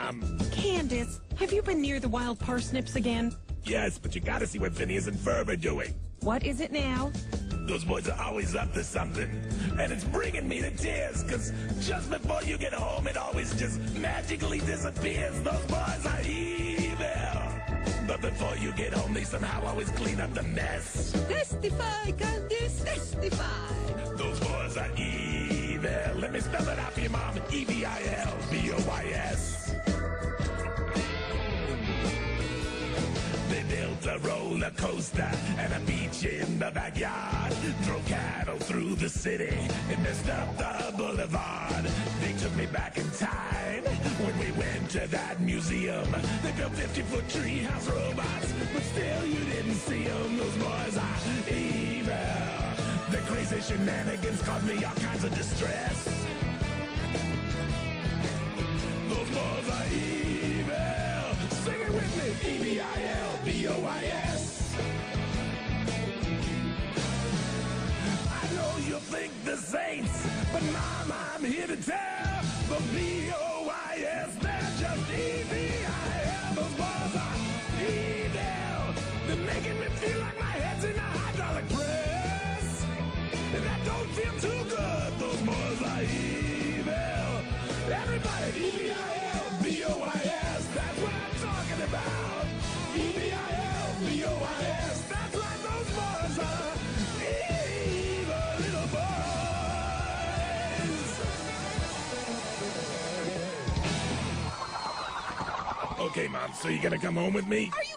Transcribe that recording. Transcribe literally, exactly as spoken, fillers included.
Mom. Candace, have you been near the wild parsnips again? Yes, but you gotta see what Phineas and Ferb are doing. What is it now? Those boys are always up to something. And it's bringing me to tears, because just before you get home, it always just magically disappears. Those boys are evil. But before you get home, they somehow always clean up the mess. Testify, Candace, testify. Those boys are evil. Let me spell it out for you, Mom. E V I L B O Y S. They built a roller coaster and a beach in the backyard. Drove cattle through the city and messed up the boulevard. They took me back in time when we went to that museum. They built fifty-foot treehouse robots, but still you didn't see them. Those boys are evil. Their crazy shenanigans caused me all kinds of distress. Those boys are evil. Sing it with me. E V I L B O I S. I know you think the Saints, but Mom, I'm here to tell the B O I S, they're just E V I L. Those boys are evil. They're making me feel like my head's in a hydraulic press. And that don't feel too good. Those boys are evil. Everybody, E V I L B O I S, that's what I'm talking about. E V I L B O I S, that's right, those boys are evil little boys. Okay, Mom, so you gonna come home with me? Are